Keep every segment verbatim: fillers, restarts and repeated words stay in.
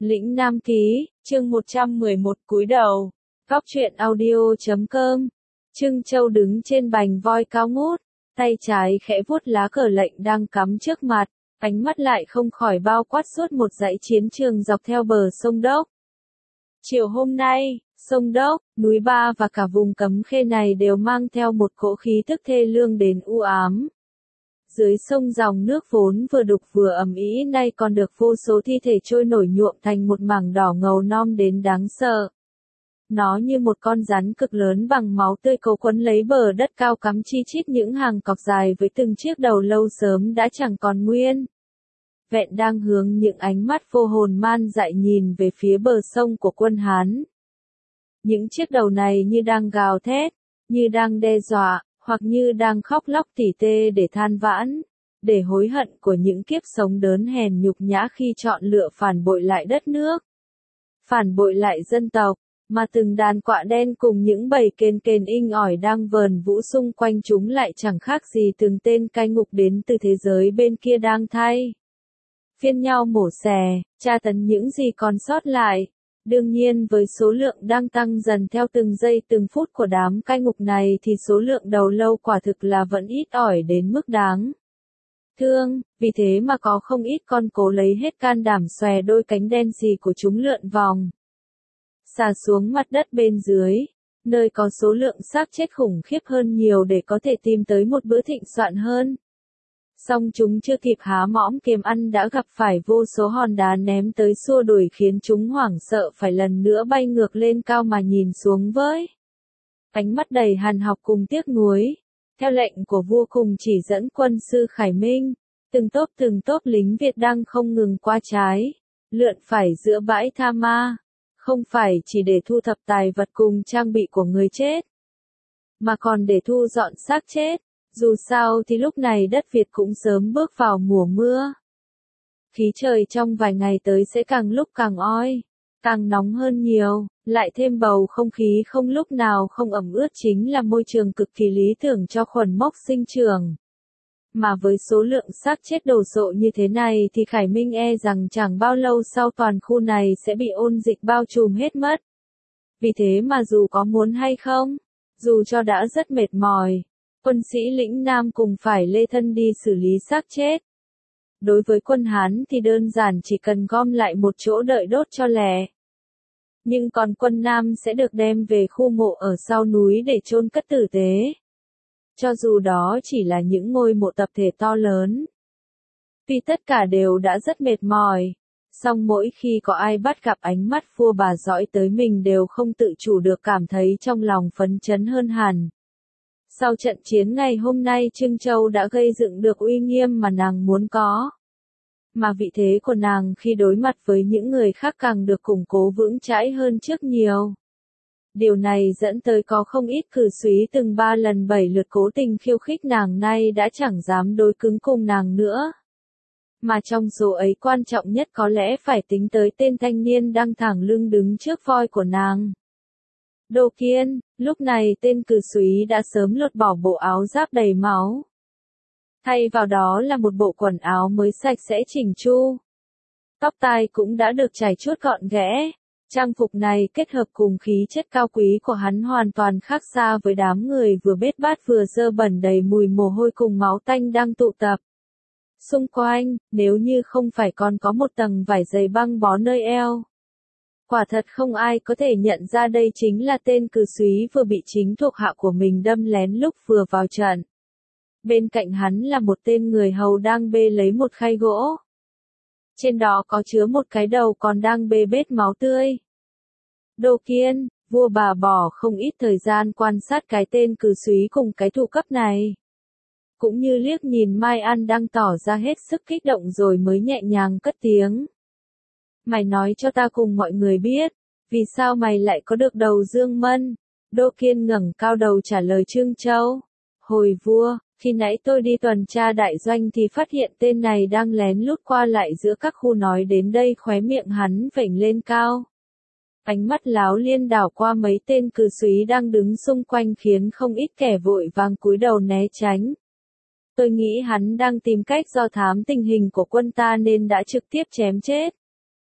Lĩnh Nam Ký, chương một trăm mười một cúi đầu. Góc truyện audio chấm com. Trưng Châu đứng trên bành voi cao ngút, tay trái khẽ vuốt lá cờ lệnh đang cắm trước mặt, ánh mắt lại không khỏi bao quát suốt một dãy chiến trường dọc theo bờ sông Đốc. Chiều hôm nay, sông Đốc, núi Ba và cả vùng Cấm Khê này đều mang theo một cỗ khí tức thê lương đến u ám. Dưới sông dòng nước vốn vừa đục vừa ẩm ĩ nay còn được vô số thi thể trôi nổi nhuộm thành một mảng đỏ ngầu non đến đáng sợ. Nó như một con rắn cực lớn bằng máu tươi cấu quấn lấy bờ đất cao cắm chi chít những hàng cọc dài với từng chiếc đầu lâu sớm đã chẳng còn nguyên. Vẹn đang hướng những ánh mắt vô hồn man dại nhìn về phía bờ sông của quân Hán. Những chiếc đầu này như đang gào thét, như đang đe dọa, hoặc như đang khóc lóc tỉ tê để than vãn, để hối hận của những kiếp sống đớn hèn nhục nhã khi chọn lựa phản bội lại đất nước, phản bội lại dân tộc, mà từng đàn quạ đen cùng những bầy kền kền inh ỏi đang vờn vũ xung quanh chúng lại chẳng khác gì từng tên cai ngục đến từ thế giới bên kia đang thay phiên nhau mổ xẻ, tra tấn những gì còn sót lại. Đương nhiên với số lượng đang tăng dần theo từng giây từng phút của đám cai ngục này thì số lượng đầu lâu quả thực là vẫn ít ỏi đến mức đáng thương, vì thế mà có không ít con cố lấy hết can đảm xòe đôi cánh đen sì của chúng lượn vòng xà xuống mặt đất bên dưới, nơi có số lượng xác chết khủng khiếp hơn nhiều để có thể tìm tới một bữa thịnh soạn hơn. Song chúng chưa kịp há mõm kiếm ăn đã gặp phải vô số hòn đá ném tới xua đuổi khiến chúng hoảng sợ phải lần nữa bay ngược lên cao mà nhìn xuống với ánh mắt đầy hằn học cùng tiếc nuối. Theo lệnh của vua cùng chỉ dẫn quân sư Khải Minh, từng tốp từng tốp lính Việt đang không ngừng qua trái, lượn phải giữa bãi Tha Ma, không phải chỉ để thu thập tài vật cùng trang bị của người chết, mà còn để thu dọn xác chết. Dù sao thì lúc này đất Việt cũng sớm bước vào mùa mưa. Khí trời trong vài ngày tới sẽ càng lúc càng oi, càng nóng hơn nhiều, lại thêm bầu không khí không lúc nào không ẩm ướt chính là môi trường cực kỳ lý tưởng cho khuẩn mốc sinh trưởng. Mà với số lượng xác chết đổ sộ như thế này thì Khải Minh e rằng chẳng bao lâu sau toàn khu này sẽ bị ôn dịch bao trùm hết mất. Vì thế mà dù có muốn hay không, dù cho đã rất mệt mỏi, quân sĩ lĩnh Nam cùng phải lê thân đi xử lý xác chết. Đối với quân Hán thì đơn giản chỉ cần gom lại một chỗ đợi đốt cho lẹ. Nhưng còn quân Nam sẽ được đem về khu mộ ở sau núi để chôn cất tử tế. Cho dù đó chỉ là những ngôi mộ tập thể to lớn. Vì tất cả đều đã rất mệt mỏi, song mỗi khi có ai bắt gặp ánh mắt vua bà dõi tới mình đều không tự chủ được cảm thấy trong lòng phấn chấn hơn hẳn. Sau trận chiến ngày hôm nay Trưng Châu đã gây dựng được uy nghiêm mà nàng muốn có. Mà vị thế của nàng khi đối mặt với những người khác càng được củng cố vững chãi hơn trước nhiều. Điều này dẫn tới có không ít cử súy từng ba lần bảy lượt cố tình khiêu khích nàng nay đã chẳng dám đối cứng cùng nàng nữa. Mà trong số ấy quan trọng nhất có lẽ phải tính tới tên thanh niên đang thẳng lưng đứng trước voi của nàng. Đô Kiên, lúc này tên cử súy đã sớm lột bỏ bộ áo giáp đầy máu. Thay vào đó là một bộ quần áo mới sạch sẽ chỉnh chu. Tóc tai cũng đã được chải chuốt gọn ghẽ. Trang phục này kết hợp cùng khí chất cao quý của hắn hoàn toàn khác xa với đám người vừa bết bát vừa dơ bẩn đầy mùi mồ hôi cùng máu tanh đang tụ tập xung quanh, nếu như không phải còn có một tầng vải dày băng bó nơi eo. Quả thật không ai có thể nhận ra đây chính là tên cử súy vừa bị chính thuộc hạ của mình đâm lén lúc vừa vào trận. Bên cạnh hắn là một tên người hầu đang bê lấy một khay gỗ. Trên đó có chứa một cái đầu còn đang bê bết máu tươi. Đô Kiên, vua bà bỏ không ít thời gian quan sát cái tên cử súy cùng cái thủ cấp này. Cũng như liếc nhìn Mai An đang tỏ ra hết sức kích động rồi mới nhẹ nhàng cất tiếng. Mày nói cho ta cùng mọi người biết, vì sao mày lại có được đầu Dương Mân? Đô Kiên ngẩng cao đầu trả lời Trương Châu. Hồi vua, khi nãy tôi đi tuần tra đại doanh thì phát hiện tên này đang lén lút qua lại giữa các khu nói đến đây khóe miệng hắn vểnh lên cao. Ánh mắt láo liên đảo qua mấy tên cử súy đang đứng xung quanh khiến không ít kẻ vội vàng cúi đầu né tránh. Tôi nghĩ hắn đang tìm cách do thám tình hình của quân ta nên đã trực tiếp chém chết.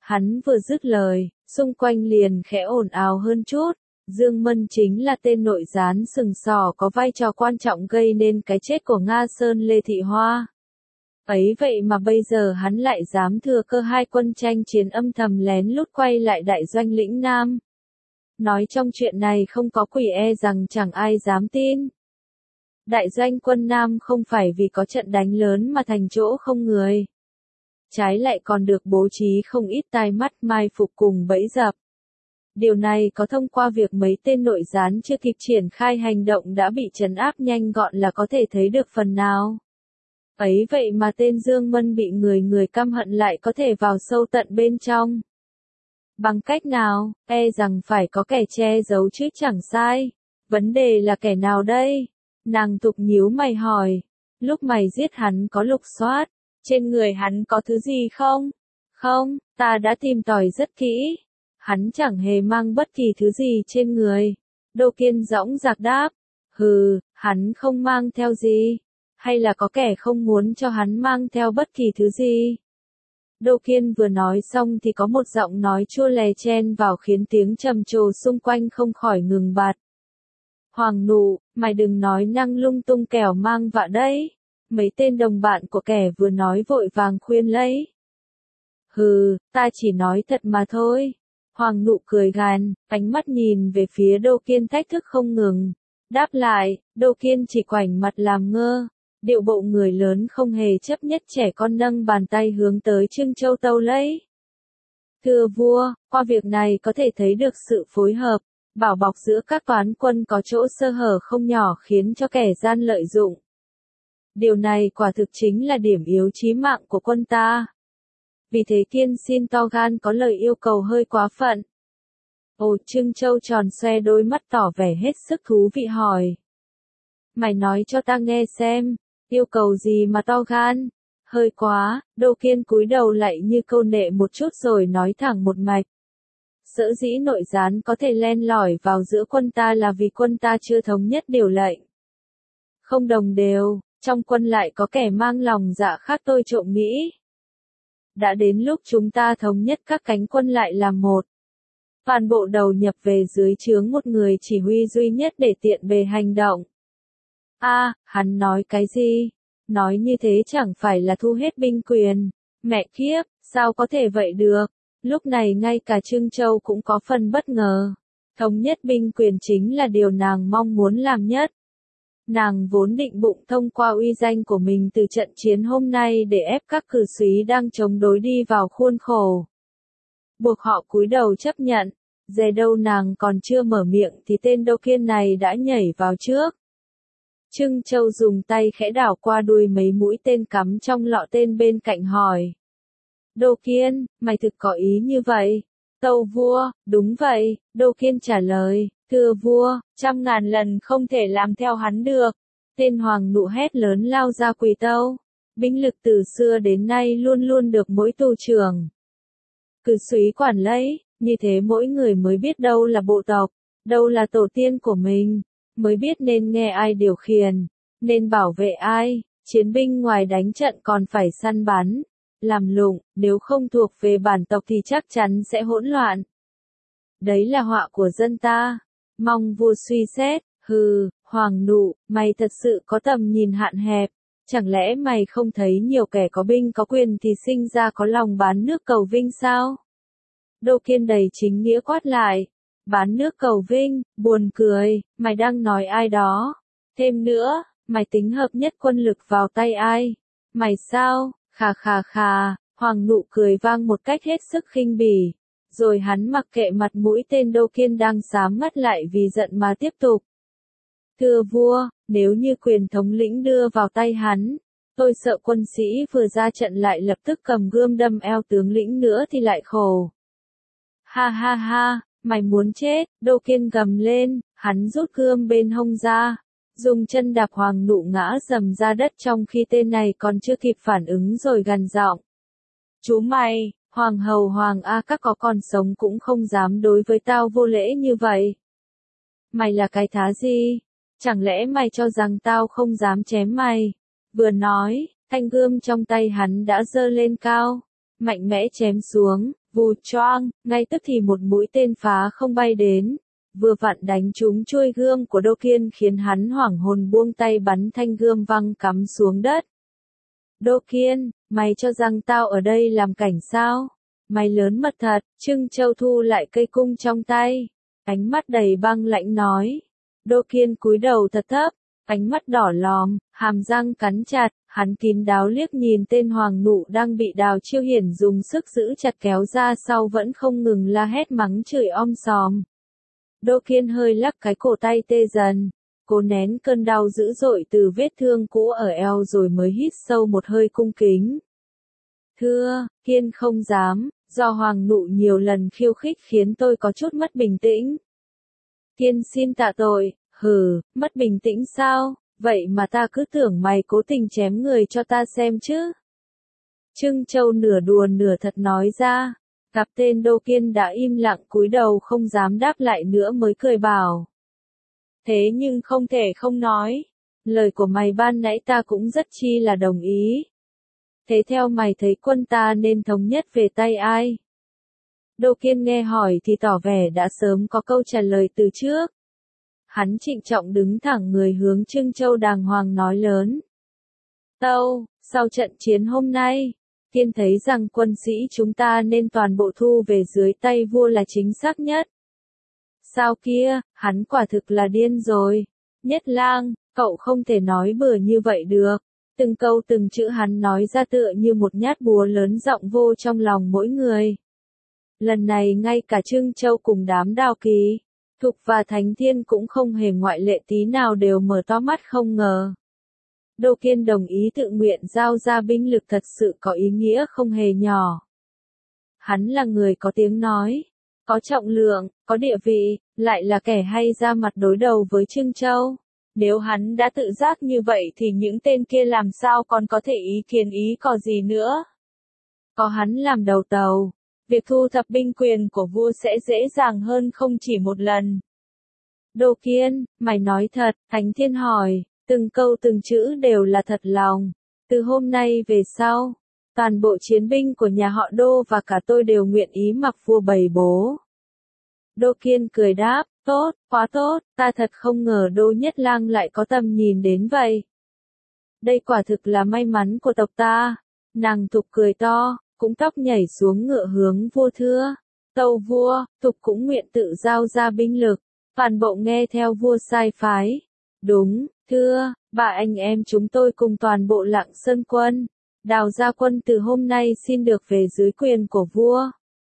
Hắn vừa dứt lời, xung quanh liền khẽ ồn ào hơn chút. Dương Mân chính là tên nội gián sừng sỏ có vai trò quan trọng gây nên cái chết của Nga Sơn Lê Thị Hoa. Ấy vậy mà bây giờ hắn lại dám thừa cơ hai quân tranh chiến âm thầm lén lút quay lại đại doanh lĩnh Nam. Nói trong chuyện này không có quỷ e rằng chẳng ai dám tin. Đại doanh quân Nam không phải vì có trận đánh lớn mà thành chỗ không người. Trái lại còn được bố trí không ít tai mắt mai phục cùng bẫy dập. Điều này có thông qua việc mấy tên nội gián chưa kịp triển khai hành động đã bị trấn áp nhanh gọn là có thể thấy được phần nào. Ấy vậy mà tên Dương Mân bị người người căm hận lại có thể vào sâu tận bên trong. Bằng cách nào, e rằng phải có kẻ che giấu chứ chẳng sai. Vấn đề là kẻ nào đây? Nàng Thục nhíu mày hỏi. Lúc mày giết hắn có lục soát, trên người hắn có thứ gì không? Không, ta đã tìm tòi rất kỹ. Hắn chẳng hề mang bất kỳ thứ gì trên người. Đô Kiên dõng dạc đáp. Hừ, hắn không mang theo gì. Hay là có kẻ không muốn cho hắn mang theo bất kỳ thứ gì? Đô Kiên vừa nói xong thì có một giọng nói chua lè chen vào khiến tiếng trầm trồ xung quanh không khỏi ngừng bặt. Hoàng Nụ, mày đừng nói năng lung tung kẻo mang vạ đấy. Mấy tên đồng bạn của kẻ vừa nói vội vàng khuyên lấy. Hừ, ta chỉ nói thật mà thôi. Hoàng Nụ cười gằn, ánh mắt nhìn về phía Đô Kiên thách thức không ngừng. Đáp lại, Đô Kiên chỉ quảnh mặt làm ngơ. Điệu bộ người lớn không hề chấp nhất trẻ con nâng bàn tay hướng tới Trưng Châu tâu lấy. Thưa vua, qua việc này có thể thấy được sự phối hợp, bảo bọc giữa các toán quân có chỗ sơ hở không nhỏ khiến cho kẻ gian lợi dụng. Điều này quả thực chính là điểm yếu chí mạng của quân ta. Vì thế Kiên xin to gan có lời yêu cầu hơi quá phận. Ồ, Trưng Châu tròn xoe đôi mắt tỏ vẻ hết sức thú vị hỏi. Mày nói cho ta nghe xem. Yêu cầu gì mà to gan? Hơi quá, Đô Kiên cúi đầu lại như câu nệ một chút rồi nói thẳng một mạch. Sở dĩ nội gián có thể len lỏi vào giữa quân ta là vì quân ta chưa thống nhất điều lệnh. Không đồng đều, trong quân lại có kẻ mang lòng dạ khác tôi trộm nghĩ. Đã đến lúc chúng ta thống nhất các cánh quân lại làm một. Toàn bộ đầu nhập về dưới trướng một người chỉ huy duy nhất để tiện bề hành động. A, à, hắn nói cái gì? Nói như thế chẳng phải là thu hết binh quyền. Mẹ kiếp, sao có thể vậy được? Lúc này ngay cả Trưng Châu cũng có phần bất ngờ. Thống nhất binh quyền chính là điều nàng mong muốn làm nhất. Nàng vốn định bụng thông qua uy danh của mình từ trận chiến hôm nay để ép các cử súy đang chống đối đi vào khuôn khổ. Buộc họ cúi đầu chấp nhận. Dè đâu nàng còn chưa mở miệng thì tên Đô Kiên này đã nhảy vào trước. Trưng Châu dùng tay khẽ đảo qua đuôi mấy mũi tên cắm trong lọ tên bên cạnh hỏi. Đô Kiên, mày thực có ý như vậy? Tâu vua, đúng vậy, Đô Kiên trả lời, thưa vua, trăm ngàn lần không thể làm theo hắn được. Tên Hoàng Nụ hét lớn lao ra quỳ tâu. Binh lực từ xưa đến nay luôn luôn được mỗi tù trưởng cử súy quản lấy, như thế mỗi người mới biết đâu là bộ tộc, đâu là tổ tiên của mình. Mới biết nên nghe ai điều khiển, nên bảo vệ ai, chiến binh ngoài đánh trận còn phải săn bắn, làm lụng, nếu không thuộc về bản tộc thì chắc chắn sẽ hỗn loạn. Đấy là họa của dân ta, mong vua suy xét. Hừ, Hoàng Nụ, mày thật sự có tầm nhìn hạn hẹp, chẳng lẽ mày không thấy nhiều kẻ có binh có quyền thì sinh ra có lòng bán nước cầu vinh sao? Đô Kiên đầy chính nghĩa quát lại. Bán nước cầu vinh, buồn cười, mày đang nói ai đó. Thêm nữa, mày tính hợp nhất quân lực vào tay ai? Mày sao? Khà khà khà, Hoàng Nụ cười vang một cách hết sức khinh bỉ. Rồi hắn mặc kệ mặt mũi tên Đô Kiên đang xám ngắt lại vì giận mà tiếp tục. Thưa vua, nếu như quyền thống lĩnh đưa vào tay hắn, tôi sợ quân sĩ vừa ra trận lại lập tức cầm gươm đâm eo tướng lĩnh nữa thì lại khổ. Ha ha ha. Mày muốn chết, Đô Kiên gầm lên, hắn rút gươm bên hông ra, dùng chân đạp Hoàng Nụ ngã rầm ra đất trong khi tên này còn chưa kịp phản ứng rồi gằn giọng. Chú mày, Hoàng hầu Hoàng A các có còn sống cũng không dám đối với tao vô lễ như vậy. Mày là cái thá gì? Chẳng lẽ mày cho rằng tao không dám chém mày? Vừa nói, thanh gươm trong tay hắn đã giơ lên cao, mạnh mẽ chém xuống. Vù choang, ngay tức thì một mũi tên phá không bay đến, vừa vặn đánh trúng chuôi gươm của Đô Kiên khiến hắn hoảng hồn buông tay bắn thanh gươm văng cắm xuống đất. Đô Kiên, mày cho rằng tao ở đây làm cảnh sao? Mày lớn mật thật, Trưng Châu thu lại cây cung trong tay, ánh mắt đầy băng lãnh nói. Đô Kiên cúi đầu thật thấp, ánh mắt đỏ lòm, hàm răng cắn chặt, hắn kín đáo liếc nhìn tên hoàng nụ đang bị Đào Chiêu Hiển dùng sức giữ chặt kéo ra sau vẫn không ngừng la hét mắng chửi om sòm. Đô Kiên hơi lắc cái cổ tay tê dần, cố nén cơn đau dữ dội từ vết thương cũ ở eo rồi mới hít sâu một hơi cung kính. Thưa, Kiên không dám, do hoàng nụ nhiều lần khiêu khích khiến tôi có chút mất bình tĩnh. Kiên xin tạ tội. Hừ, mất bình tĩnh sao, vậy mà ta cứ tưởng mày cố tình chém người cho ta xem chứ. Trưng Châu nửa đùa nửa thật nói ra, gặp tên Đô Kiên đã im lặng cúi đầu không dám đáp lại nữa mới cười bảo. Thế nhưng không thể không nói, lời của mày ban nãy ta cũng rất chi là đồng ý. Thế theo mày thấy quân ta nên thống nhất về tay ai? Đô Kiên nghe hỏi thì tỏ vẻ đã sớm có câu trả lời từ trước. Hắn trịnh trọng đứng thẳng người hướng Trưng Châu đàng hoàng nói lớn. Tâu, sau trận chiến hôm nay, Kiên thấy rằng quân sĩ chúng ta nên toàn bộ thu về dưới tay vua là chính xác nhất. Sao kia, hắn quả thực là điên rồi. Nhất Lang, cậu không thể nói bừa như vậy được. Từng câu từng chữ hắn nói ra tựa như một nhát búa lớn giọng vô trong lòng mỗi người. Lần này ngay cả Trưng Châu cùng đám Đào Kỳ, Thục và Thánh Thiên cũng không hề ngoại lệ tí nào đều mở to mắt không ngờ. Đô Kiên đồng ý tự nguyện giao ra binh lực thật sự có ý nghĩa không hề nhỏ. Hắn là người có tiếng nói, có trọng lượng, có địa vị, lại là kẻ hay ra mặt đối đầu với Trưng Châu. Nếu hắn đã tự giác như vậy thì những tên kia làm sao còn có thể ý kiến ý có gì nữa. Có hắn làm đầu tàu, việc thu thập binh quyền của vua sẽ dễ dàng hơn không chỉ một lần. Đô Kiên, mày nói thật, Thánh Thiên hỏi, từng câu từng chữ đều là thật lòng. Từ hôm nay về sau, toàn bộ chiến binh của nhà họ Đô và cả tôi đều nguyện ý mặc vua bày bố. Đô Kiên cười đáp, tốt, quá tốt, ta thật không ngờ Đô Nhất Lang lại có tầm nhìn đến vậy. Đây quả thực là may mắn của tộc ta. Nàng Thục cười to, cũng tóc nhảy xuống ngựa hướng vua thưa. Tâu vua, Thục cũng nguyện tự giao ra binh lực, toàn bộ nghe theo vua sai phái. Đúng, thưa, bà anh em chúng tôi cùng toàn bộ Lạng Sơn quân, Đào gia quân từ hôm nay xin được về dưới quyền của vua.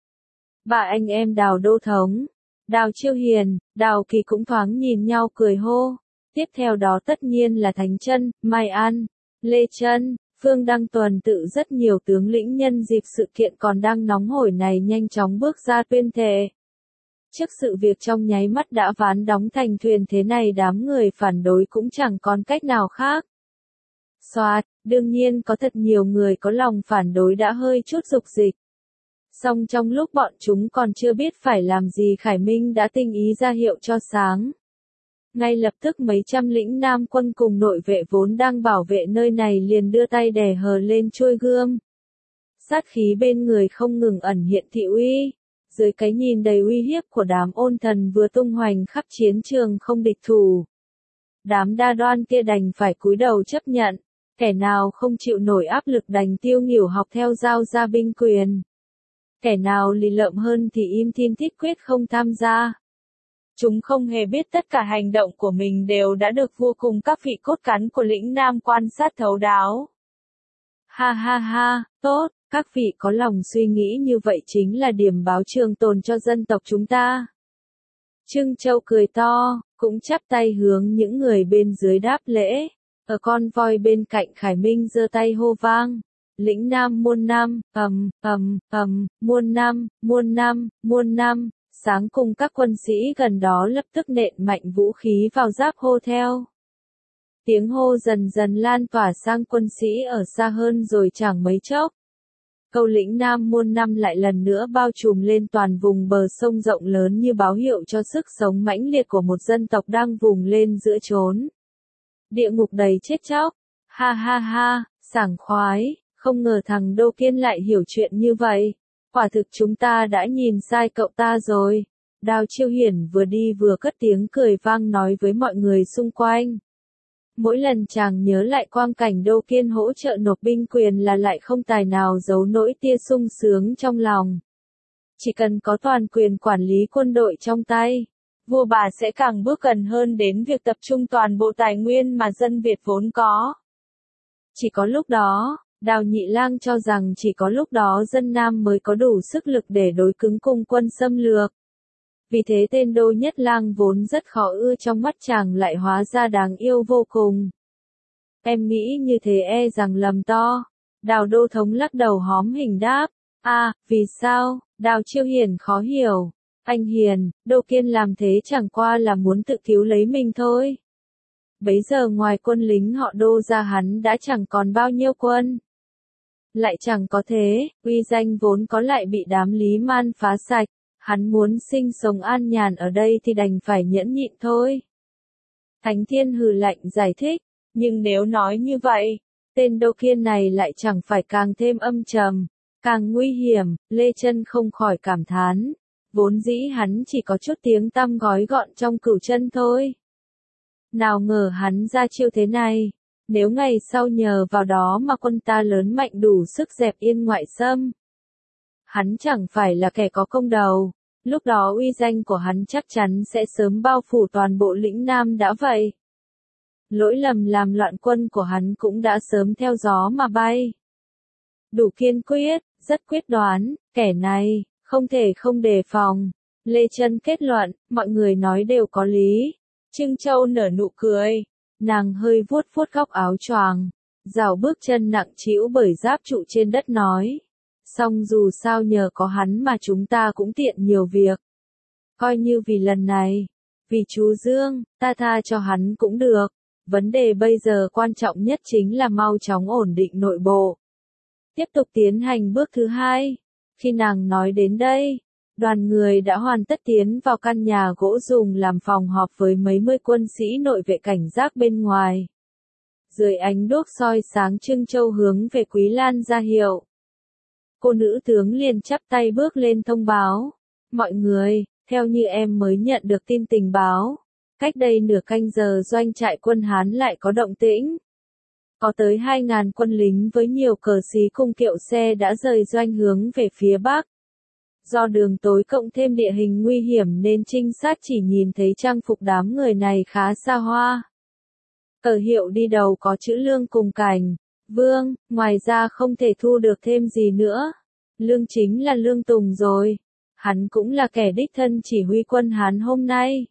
Bà anh em Đào Đô Thống, Đào Chiêu Hiền, Đào Kỳ cũng thoáng nhìn nhau cười hô. Tiếp theo đó tất nhiên là Thánh Chân, Mai An, Lê Chân, Phương Đăng Tuần tự rất nhiều tướng lĩnh nhân dịp sự kiện còn đang nóng hổi này nhanh chóng bước ra tuyên thệ. Trước sự việc trong nháy mắt đã ván đóng thành thuyền thế này đám người phản đối cũng chẳng còn cách nào khác. Soạt, đương nhiên có thật nhiều người có lòng phản đối đã hơi chút dục dịch. Song trong lúc bọn chúng còn chưa biết phải làm gì Khải Minh đã tinh ý ra hiệu cho sáng. Ngay lập tức mấy trăm lĩnh nam quân cùng nội vệ vốn đang bảo vệ nơi này liền đưa tay đè hờ lên chuôi gươm. Sát khí bên người không ngừng ẩn hiện thị uy. Dưới cái nhìn đầy uy hiếp của đám ôn thần vừa tung hoành khắp chiến trường không địch thủ. Đám đa đoan kia đành phải cúi đầu chấp nhận, kẻ nào không chịu nổi áp lực đành tiêu nghỉu học theo giao ra binh quyền. Kẻ nào lì lợm hơn thì im thiên thiết quyết không tham gia. Chúng không hề biết tất cả hành động của mình đều đã được vua cùng các vị cốt cán của lĩnh Nam quan sát thấu đáo. Ha ha ha, tốt, các vị có lòng suy nghĩ như vậy chính là điểm báo trường tồn cho dân tộc chúng ta. Trưng Châu cười to, cũng chắp tay hướng những người bên dưới đáp lễ. Ở con voi bên cạnh Khải Minh giơ tay hô vang. Lĩnh Nam muôn năm, ầm, ầm, ầm, muôn năm, muôn năm, muôn năm. Sáng cùng các quân sĩ gần đó lập tức nện mạnh vũ khí vào giáp hô theo. Tiếng hô dần dần lan tỏa sang quân sĩ ở xa hơn rồi chẳng mấy chốc. Câu lĩnh Nam muôn năm lại lần nữa bao trùm lên toàn vùng bờ sông rộng lớn như báo hiệu cho sức sống mãnh liệt của một dân tộc đang vùng lên giữa chốn. Địa ngục đầy chết chóc. Ha ha ha, sảng khoái, không ngờ thằng Đô Kiên lại hiểu chuyện như vậy. quả thực chúng ta đã nhìn sai cậu ta rồi. Đào Chiêu Hiển vừa đi vừa cất tiếng cười vang nói với mọi người xung quanh. Mỗi lần chàng nhớ lại quang cảnh Đô Kiên hỗ trợ nộp binh quyền là lại không tài nào giấu nỗi tia sung sướng trong lòng. Chỉ cần có toàn quyền quản lý quân đội trong tay, vua bà sẽ càng bước gần hơn đến việc tập trung toàn bộ tài nguyên mà dân Việt vốn có. Chỉ có lúc đó, Đào Nhị Lang cho rằng chỉ có lúc đó dân Nam mới có đủ sức lực để đối cứng cùng quân xâm lược. Vì thế tên Đô Nhất Lang vốn rất khó ưa trong mắt chàng lại hóa ra đáng yêu vô cùng. Em nghĩ như thế e rằng lầm to. Đào Đô Thống lắc đầu hóm hình đáp. À, vì sao? Đào Chiêu Hiển khó hiểu. Anh Hiền, Đô Kiên làm thế chẳng qua là muốn tự cứu lấy mình thôi. Bấy giờ ngoài quân lính họ Đô ra hắn đã chẳng còn bao nhiêu quân. Lại chẳng có thế, uy danh vốn có lại bị đám Lý Man phá sạch. Hắn muốn sinh sống an nhàn ở đây thì đành phải nhẫn nhịn thôi. Thánh Thiên hừ lạnh giải thích, nhưng nếu nói như vậy, tên Đô Kiên này lại chẳng phải càng thêm âm trầm, càng nguy hiểm. Lê Chân không khỏi cảm thán, vốn dĩ hắn chỉ có chút tiếng tăm gói gọn trong Cửu Chân thôi. Nào ngờ hắn ra chiêu thế này, nếu ngày sau nhờ vào đó mà quân ta lớn mạnh đủ sức dẹp yên ngoại xâm. Hắn chẳng phải là kẻ có công đầu, lúc đó uy danh của hắn chắc chắn sẽ sớm bao phủ toàn bộ lĩnh Nam đã vậy. Lỗi lầm làm loạn quân của hắn cũng đã sớm theo gió mà bay. Đủ kiên quyết, rất quyết đoán, kẻ này, không thể không đề phòng. Lê Chân kết luận, mọi người nói đều có lý. Trưng Châu nở nụ cười, nàng hơi vuốt vuốt góc áo choàng, rảo bước chân nặng trĩu bởi giáp trụ trên đất nói. Song dù sao nhờ có hắn mà chúng ta cũng tiện nhiều việc. Coi như vì lần này, vì chú Dương, ta tha cho hắn cũng được. Vấn đề bây giờ quan trọng nhất chính là mau chóng ổn định nội bộ. Tiếp tục tiến hành bước thứ hai. Khi nàng nói đến đây, đoàn người đã hoàn tất tiến vào căn nhà gỗ dùng làm phòng họp với mấy mươi quân sĩ nội vệ cảnh giác bên ngoài. Dưới ánh đuốc soi sáng Trưng Châu hướng về Quý Lan ra hiệu. Cô nữ tướng liền chắp tay bước lên thông báo. Mọi người, theo như em mới nhận được tin tình báo, cách đây nửa canh giờ doanh trại quân Hán lại có động tĩnh. Có tới hai ngàn quân lính với nhiều cờ xí cùng kiệu xe đã rời doanh hướng về phía bắc. Do đường tối cộng thêm địa hình nguy hiểm nên trinh sát chỉ nhìn thấy trang phục đám người này khá xa hoa. Cờ hiệu đi đầu có chữ Lương cùng Cảnh, Vương, ngoài ra không thể thu được thêm gì nữa. Lương chính là Lương Tùng rồi. Hắn cũng là kẻ đích thân chỉ huy quân Hán hôm nay.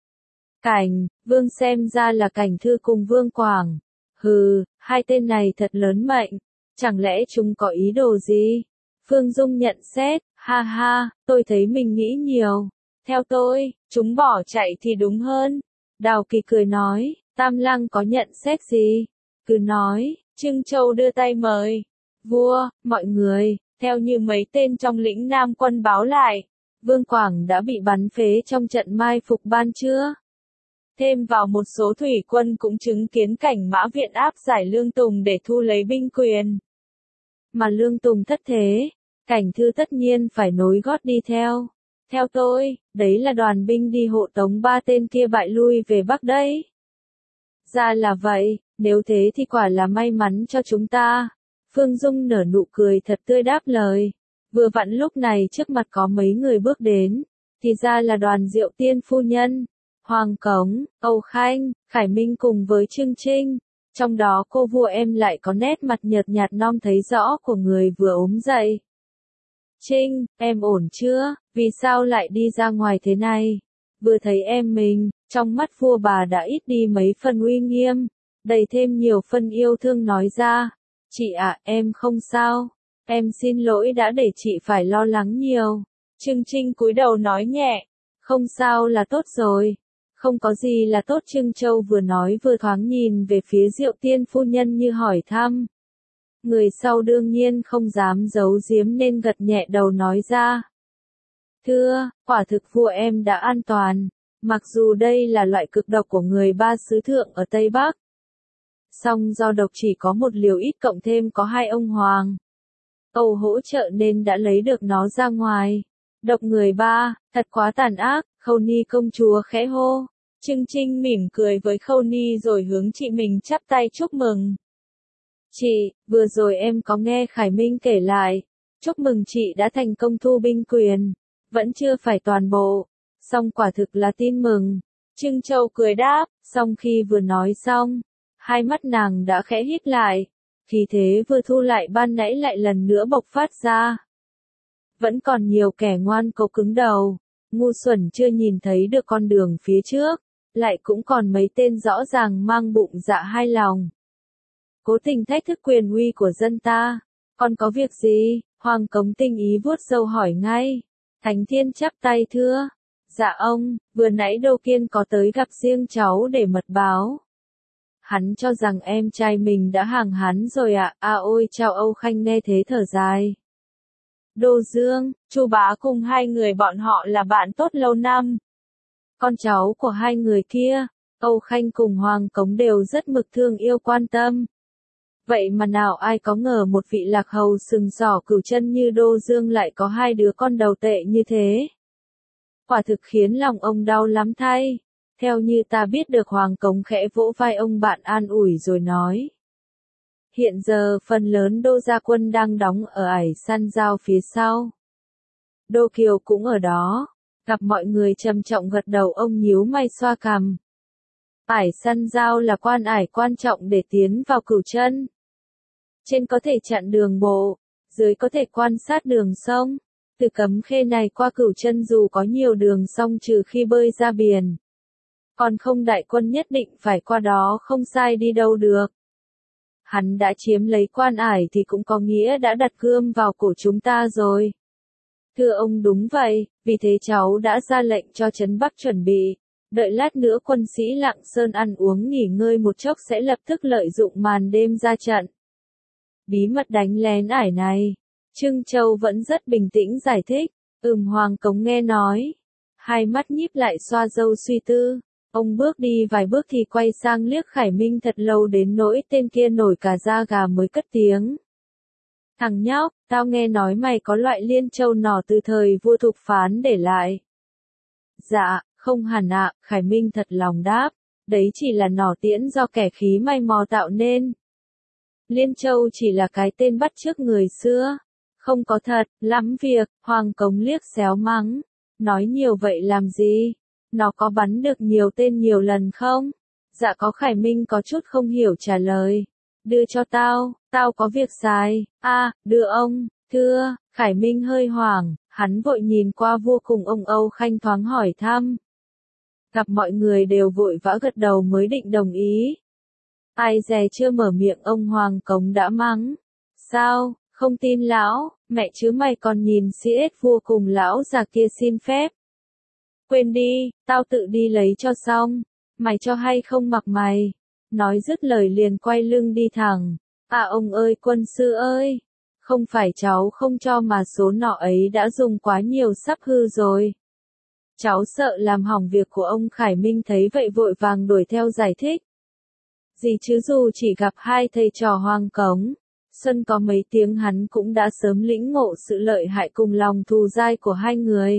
Cảnh, Vương xem ra là Cảnh Thư cùng Vương Quảng. Hừ, hai tên này thật lớn mệnh. Chẳng lẽ chúng có ý đồ gì? Phương Dung nhận xét, ha ha, tôi thấy mình nghĩ nhiều. Theo tôi, chúng bỏ chạy thì đúng hơn. Đào Kỳ cười nói, Tam Lăng có nhận xét gì? Cứ nói, Trưng Châu đưa tay mời. Vua, mọi người, theo như mấy tên trong lĩnh Nam quân báo lại, Vương Quảng đã bị bắn phế trong trận mai phục ban trưa. Thêm vào một số thủy quân cũng chứng kiến cảnh Mã Viện áp giải Lương Tùng để thu lấy binh quyền. Mà Lương Tùng thất thế, Cảnh Thư tất nhiên phải nối gót đi theo. Theo tôi, đấy là đoàn binh đi hộ tống ba tên kia bại lui về Bắc đấy. Ra là vậy, nếu thế thì quả là may mắn cho chúng ta. Phương Dung nở nụ cười thật tươi đáp lời. Vừa vặn lúc này trước mặt có mấy người bước đến, thì ra là đoàn Diệu Tiên phu nhân, Hoàng Cống, Âu Khanh, Khải Minh cùng với Trương Trinh. Trong đó cô vua em lại có nét mặt nhợt nhạt non thấy rõ của người vừa ốm dậy. Trinh, em ổn chưa? Vì sao lại đi ra ngoài thế này? Vừa thấy em mình, trong mắt vua bà đã ít đi mấy phần uy nghiêm, đầy thêm nhiều phân yêu thương nói ra. Chị ạ, em không sao. Em xin lỗi đã để chị phải lo lắng nhiều. Trương Trinh cúi đầu nói nhẹ. Không sao là tốt rồi. Không có gì là tốt. Trương Châu vừa nói vừa thoáng nhìn về phía Diệu Tiên phu nhân như hỏi thăm. Người sau đương nhiên không dám giấu giếm nên gật nhẹ đầu nói ra. Thưa, quả thực vua em đã an toàn. Mặc dù đây là loại cực độc của người ba xứ thượng ở Tây Bắc. Song do độc chỉ có một liều ít cộng thêm có hai ông hoàng. Âu hỗ trợ nên đã lấy được nó ra ngoài. Độc người ba, thật quá tàn ác, Khâu Ni công chúa khẽ hô. Trưng Trinh mỉm cười với Khâu Ni rồi hướng chị mình chắp tay chúc mừng. Chị, vừa rồi em có nghe Khải Minh kể lại. Chúc mừng chị đã thành công thu binh quyền. Vẫn chưa phải toàn bộ. Song quả thực là tin mừng. Trưng Châu cười đáp, song khi vừa nói xong, hai mắt nàng đã khẽ hít lại. Khí thế vừa thu lại ban nãy lại lần nữa bộc phát ra. Vẫn còn nhiều kẻ ngoan cố cứng đầu. Ngu xuẩn chưa nhìn thấy được con đường phía trước. Lại cũng còn mấy tên rõ ràng mang bụng dạ hai lòng. Cố tình thách thức quyền uy của dân ta. Còn có việc gì? Hoàng Cống tinh ý vuốt râu hỏi ngay. Thánh Thiên chắp tay thưa. Dạ ông, vừa nãy Đô Kiên có tới gặp riêng cháu để mật báo. Hắn cho rằng em trai mình đã hàng hắn rồi ạ. À. À ôi chao, Âu Khanh nghe thế thở dài. Đô Dương, Chu Bá cùng hai người bọn họ là bạn tốt lâu năm. Con cháu của hai người kia, Âu Khanh cùng Hoàng Cống đều rất mực thương yêu quan tâm. Vậy mà nào ai có ngờ một vị lạc hầu sừng sỏ cửu chân như Đô Dương lại có hai đứa con đầu tệ như thế. Quả thực khiến lòng ông đau lắm thay. Theo như ta biết được, Hoàng Cống khẽ vỗ vai ông bạn an ủi rồi nói. Hiện giờ phần lớn Đô gia quân đang đóng ở ải Săn Giao phía sau. Đô Kiều cũng ở đó. Gặp mọi người trầm trọng gật đầu, ông nhíu mày xoa cằm. Ải Săn Giao là quan ải quan trọng để tiến vào Cửu Chân. Trên có thể chặn đường bộ, dưới có thể quan sát đường sông. Từ Cấm Khê này qua Cửu Chân dù có nhiều đường sông trừ khi bơi ra biển. Còn không, đại quân nhất định phải qua đó, không sai đi đâu được. Hắn đã chiếm lấy quan ải thì cũng có nghĩa đã đặt gươm vào cổ chúng ta rồi. Thưa ông, đúng vậy, vì thế cháu đã ra lệnh cho Trấn Bắc chuẩn bị. Đợi lát nữa quân sĩ Lạng Sơn ăn uống nghỉ ngơi một chốc sẽ lập tức lợi dụng màn đêm ra trận. Bí mật đánh lén ải này. Trưng Châu vẫn rất bình tĩnh giải thích. Ừm, Hoàng Cống nghe nói. Hai mắt nhíp lại xoa râu suy tư. Ông bước đi vài bước thì quay sang liếc Khải Minh thật lâu đến nỗi tên kia nổi cả da gà mới cất tiếng. Thằng nhóc, tao nghe nói mày có loại liên châu nỏ từ thời vua Thục Phán để lại. Dạ, không hẳn ạ, Khải Minh thật lòng đáp. Đấy chỉ là nỏ tiễn do kẻ khí may mò tạo nên. Liên châu chỉ là cái tên bắt chước người xưa. Không có thật, lắm việc, Hoàng Cống liếc xéo mắng. Nói nhiều vậy làm gì? Nó có bắn được nhiều tên nhiều lần không? Dạ có, Khải Minh có chút không hiểu trả lời. Đưa cho tao, tao có việc xài. A, à, đưa ông, thưa, Khải Minh hơi hoảng, hắn vội nhìn qua vua cùng ông Âu Khanh thoáng hỏi thăm. Gặp mọi người đều vội vã gật đầu mới định đồng ý. Ai dè chưa mở miệng ông Hoàng Cống đã mắng. Sao, không tin lão, mẹ chứ mày còn nhìn xê ét vua cùng lão già kia xin phép. Quên đi, tao tự đi lấy cho xong. Mày cho hay không mặc mày. Nói dứt lời liền quay lưng đi thẳng. À ông ơi, quân sư ơi. Không phải cháu không cho mà số nọ ấy đã dùng quá nhiều sắp hư rồi. Cháu sợ làm hỏng việc của ông. Khải Minh thấy vậy vội vàng đuổi theo giải thích. Gì chứ, dù chỉ gặp hai thầy trò Hoàng Cống, Xuân có mấy tiếng hắn cũng đã sớm lĩnh ngộ sự lợi hại cùng lòng thù dai của hai người.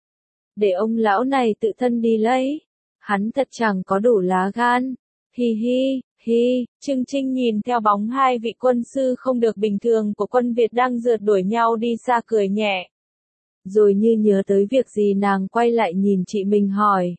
Để ông lão này tự thân đi lấy. Hắn thật chẳng có đủ lá gan. Hi hi, hi, Trưng Trinh nhìn theo bóng hai vị quân sư không được bình thường của quân Việt đang rượt đuổi nhau đi xa cười nhẹ. Rồi như nhớ tới việc gì nàng quay lại nhìn chị mình hỏi.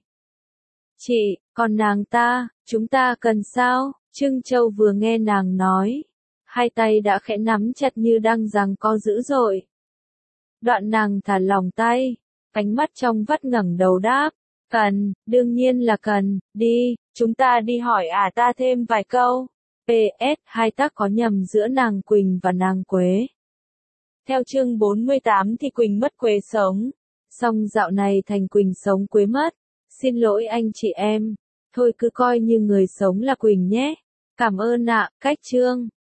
Chị, còn nàng ta, chúng ta cần sao? Trưng Châu vừa nghe nàng nói. Hai tay đã khẽ nắm chặt như đang giằng co dữ dội. Đoạn nàng thả lỏng tay. Ánh mắt trong vắt ngẩng đầu đáp. Cần, đương nhiên là cần, đi, chúng ta đi hỏi ả ta thêm vài câu. pê ét hai tác có nhầm giữa nàng Quỳnh và nàng Quế. Theo chương bốn mươi tám thì Quỳnh mất Quế sống. Song dạo này thành Quỳnh sống Quế mất. Xin lỗi anh chị em. Thôi cứ coi như người sống là Quỳnh nhé. Cảm ơn ạ, cách chương.